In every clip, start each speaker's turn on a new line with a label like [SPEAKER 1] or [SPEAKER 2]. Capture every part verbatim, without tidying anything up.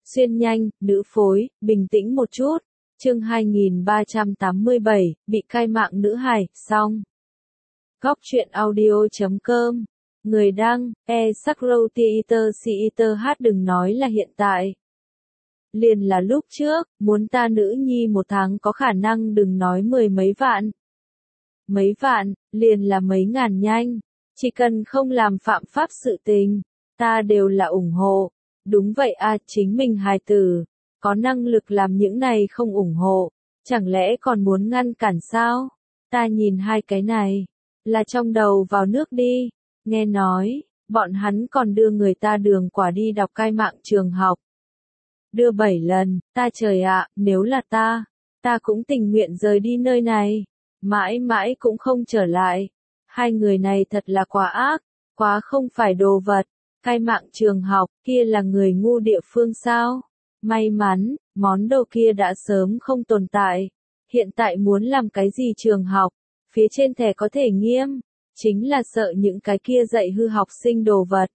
[SPEAKER 1] Xuyên nhanh, nữ phối, bình tĩnh một chút. Chương hai nghìn ba trăm tám mươi bảy, bị cai mạng nữ hài, xong. Góc truyện audio chấm com. Người đăng, e Sakro Theater Theater hát đừng nói là hiện tại. Liền là lúc trước, muốn ta nữ nhi một tháng có khả năng đừng nói mười mấy vạn. Mấy vạn, liền là mấy ngàn nhanh. Chỉ cần không làm phạm pháp sự tình, ta đều là ủng hộ. Đúng vậy à, chính mình hài tử, có năng lực làm những này không ủng hộ, chẳng lẽ còn muốn ngăn cản sao? Ta nhìn hai cái này, là trong đầu vào nước đi, nghe nói, bọn hắn còn đưa người ta đường quả đi đọc cai mạng trường học. Đưa bảy lần, ta trời ạ, nếu là ta, ta cũng tình nguyện rời đi nơi này, mãi mãi cũng không trở lại. Hai người này thật là quá ác, quá không phải đồ vật. Cai mạng trường học, kia là người ngu địa phương sao? May mắn, món đồ kia đã sớm không tồn tại. Hiện tại muốn làm cái gì trường học? Phía trên thẻ có thể nghiêm, chính là sợ những cái kia dạy hư học sinh đồ vật.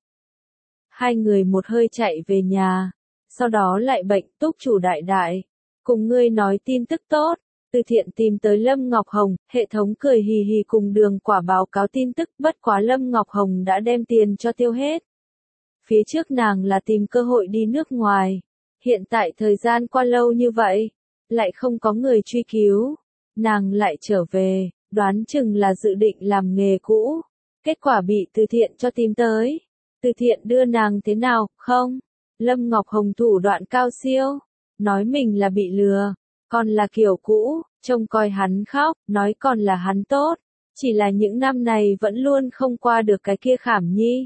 [SPEAKER 1] Hai người một hơi chạy về nhà, sau đó lại bệnh túc chủ đại đại. Cùng ngươi nói tin tức tốt, Từ Thiện tìm tới Lâm Ngọc Hồng, hệ thống cười hì hì cùng Đường Quả báo cáo tin tức, bất quá Lâm Ngọc Hồng đã đem tiền cho tiêu hết. Phía trước nàng là tìm cơ hội đi nước ngoài, hiện tại thời gian qua lâu như vậy, lại không có người truy cứu, nàng lại trở về, đoán chừng là dự định làm nghề cũ, kết quả bị Từ Thiện cho tìm tới. Từ Thiện đưa nàng thế nào, không? Lâm Ngọc Hồng thủ đoạn cao siêu, nói mình là bị lừa, còn là kiểu cũ, trông coi hắn khóc, nói còn là hắn tốt, chỉ là những năm này vẫn luôn không qua được cái kia khảm nhi.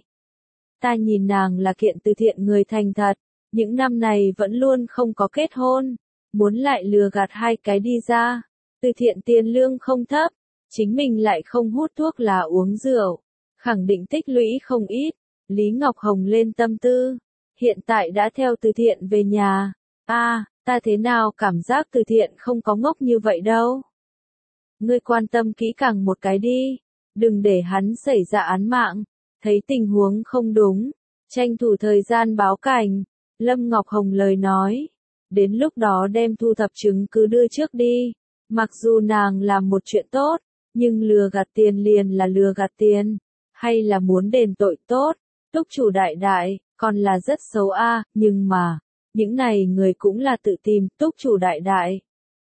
[SPEAKER 1] Ta nhìn nàng là kiện từ thiện người thành thật, những năm này vẫn luôn không có kết hôn, muốn lại lừa gạt hai cái đi ra. Từ Thiện tiền lương không thấp, chính mình lại không hút thuốc là uống rượu, khẳng định tích lũy không ít. Lý Ngọc Hồng lên tâm tư, hiện tại đã theo Từ Thiện về nhà. A, à, ta thế nào cảm giác Từ Thiện không có ngốc như vậy đâu. Ngươi quan tâm kỹ càng một cái đi, đừng để hắn xảy ra án mạng. Thấy tình huống không đúng, tranh thủ thời gian báo cảnh, Lâm Ngọc Hồng lời nói, đến lúc đó đem thu thập chứng cứ đưa trước đi, mặc dù nàng làm một chuyện tốt, nhưng lừa gạt tiền liền là lừa gạt tiền, hay là muốn đền tội tốt, túc chủ đại đại, còn là rất xấu a, à, nhưng mà, những này người cũng là tự tìm, túc chủ đại đại.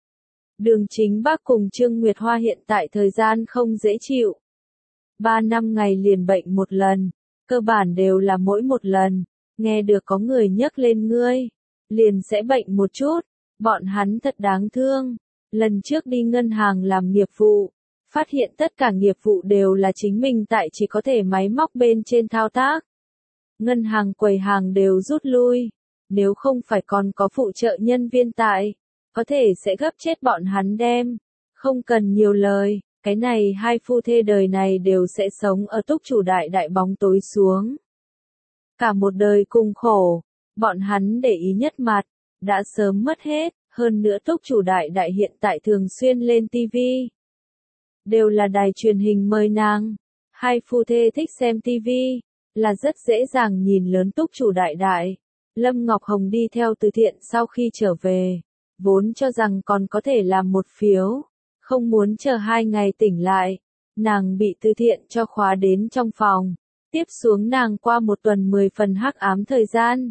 [SPEAKER 1] Đường Chính Bắc cùng Trương Nguyệt Hoa hiện tại thời gian không dễ chịu. Ba năm ngày liền bệnh một lần, cơ bản đều là mỗi một lần, nghe được có người nhắc lên ngươi, liền sẽ bệnh một chút, bọn hắn thật đáng thương. Lần trước đi ngân hàng làm nghiệp vụ, phát hiện tất cả nghiệp vụ đều là chính mình tại chỉ có thể máy móc bên trên thao tác. Ngân hàng quầy hàng đều rút lui, nếu không phải còn có phụ trợ nhân viên tại, có thể sẽ gấp chết bọn hắn đem, không cần nhiều lời. Cái này hai phu thê đời này đều sẽ sống ở túc chủ đại đại bóng tối xuống. Cả một đời cùng khổ, bọn hắn để ý nhất mặt, đã sớm mất hết, hơn nữa túc chủ đại đại hiện tại thường xuyên lên tivi. Đều là đài truyền hình mời nàng, hai phu thê thích xem tivi, là rất dễ dàng nhìn lớn túc chủ đại đại. Lâm Ngọc Hồng đi theo Từ Thiện sau khi trở về, vốn cho rằng còn có thể làm một phiếu. Không muốn chờ hai ngày tỉnh lại, nàng bị Từ Thiện cho khóa đến trong phòng, tiếp xuống nàng qua một tuần mười phần hắc ám thời gian.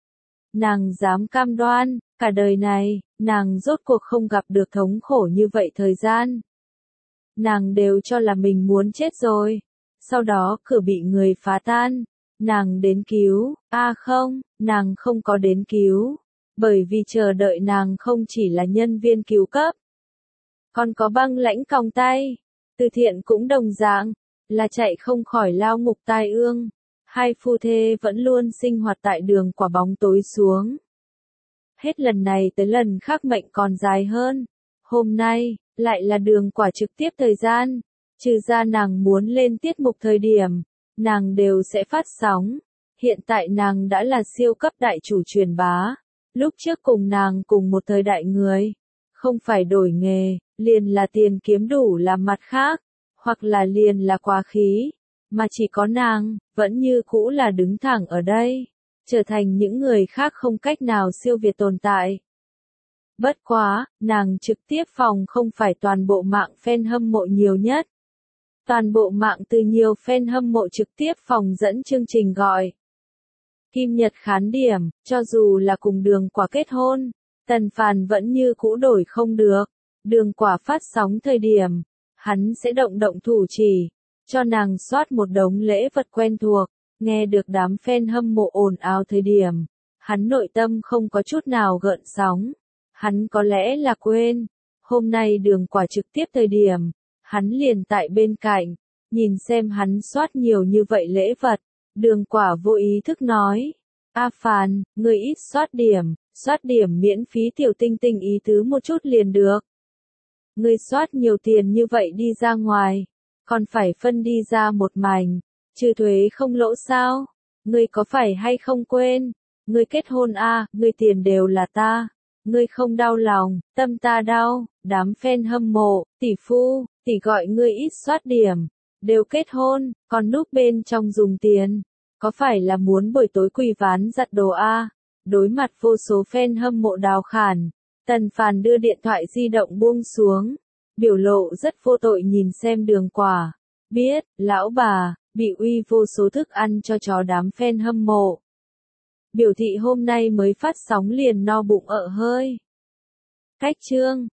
[SPEAKER 1] Nàng dám cam đoan, cả đời này, nàng rốt cuộc không gặp được thống khổ như vậy thời gian. Nàng đều cho là mình muốn chết rồi, sau đó cửa bị người phá tan, nàng đến cứu, a à không, nàng không có đến cứu, bởi vì chờ đợi nàng không chỉ là nhân viên cứu cấp. Còn có băng lãnh còng tay, Từ Thiện cũng đồng dạng, là chạy không khỏi lao ngục tai ương. Hai phu thê vẫn luôn sinh hoạt tại đường quả bóng tối xuống. Hết lần này tới lần khác mệnh còn dài hơn. Hôm nay, lại là đường quả trực tiếp thời gian. Trừ ra nàng muốn lên tiết mục thời điểm, nàng đều sẽ phát sóng. Hiện tại nàng đã là siêu cấp đại chủ truyền bá. Lúc trước cùng nàng cùng một thời đại người. Không phải đổi nghề, liền là tiền kiếm đủ làm mặt khác, hoặc là liền là quá khí, mà chỉ có nàng, vẫn như cũ là đứng thẳng ở đây. trở thành những người khác không cách nào siêu việt tồn tại. Bất quá, nàng trực tiếp phòng không phải toàn bộ mạng fan hâm mộ nhiều nhất. Toàn bộ mạng từ nhiều fan hâm mộ trực tiếp phòng dẫn chương trình gọi. Kim Nhật khán điểm, cho dù là cùng Đường Quả kết hôn, Tần Phàn vẫn như cũ đổi không được. Đường Quả phát sóng thời điểm, hắn sẽ động động thủ chỉ, cho nàng soát một đống lễ vật quen thuộc, nghe được đám fan hâm mộ ồn ào thời điểm. Hắn nội tâm không có chút nào gợn sóng. Hắn có lẽ là quên, hôm nay Đường Quả trực tiếp thời điểm, hắn liền tại bên cạnh, nhìn xem hắn soát nhiều như vậy lễ vật. Đường Quả vô ý thức nói, A Phàn, ngươi ít soát điểm, soát điểm miễn phí tiểu tinh tinh ý tứ một chút liền được. Ngươi soát nhiều tiền như vậy đi ra ngoài, còn phải phân đi ra một mảnh, trừ thuế không lỗ sao? Ngươi có phải hay không quên? Ngươi kết hôn a, à, ngươi tiền đều là ta. Ngươi không đau lòng, tâm ta đau, đám fan hâm mộ, tỷ phu, tỷ gọi ngươi ít soát điểm, đều kết hôn, còn núp bên trong dùng tiền. Có phải là muốn buổi tối quỳ ván giặt đồ a? À? Đối mặt vô số fan hâm mộ đào khản, Tần Phàn đưa điện thoại di động buông xuống, biểu lộ rất vô tội nhìn xem Đường Quả. Biết, lão bà, bị uy vô số thức ăn cho chó đám fan hâm mộ. Biểu thị hôm nay mới phát sóng liền no bụng ợ hơi. Cách chương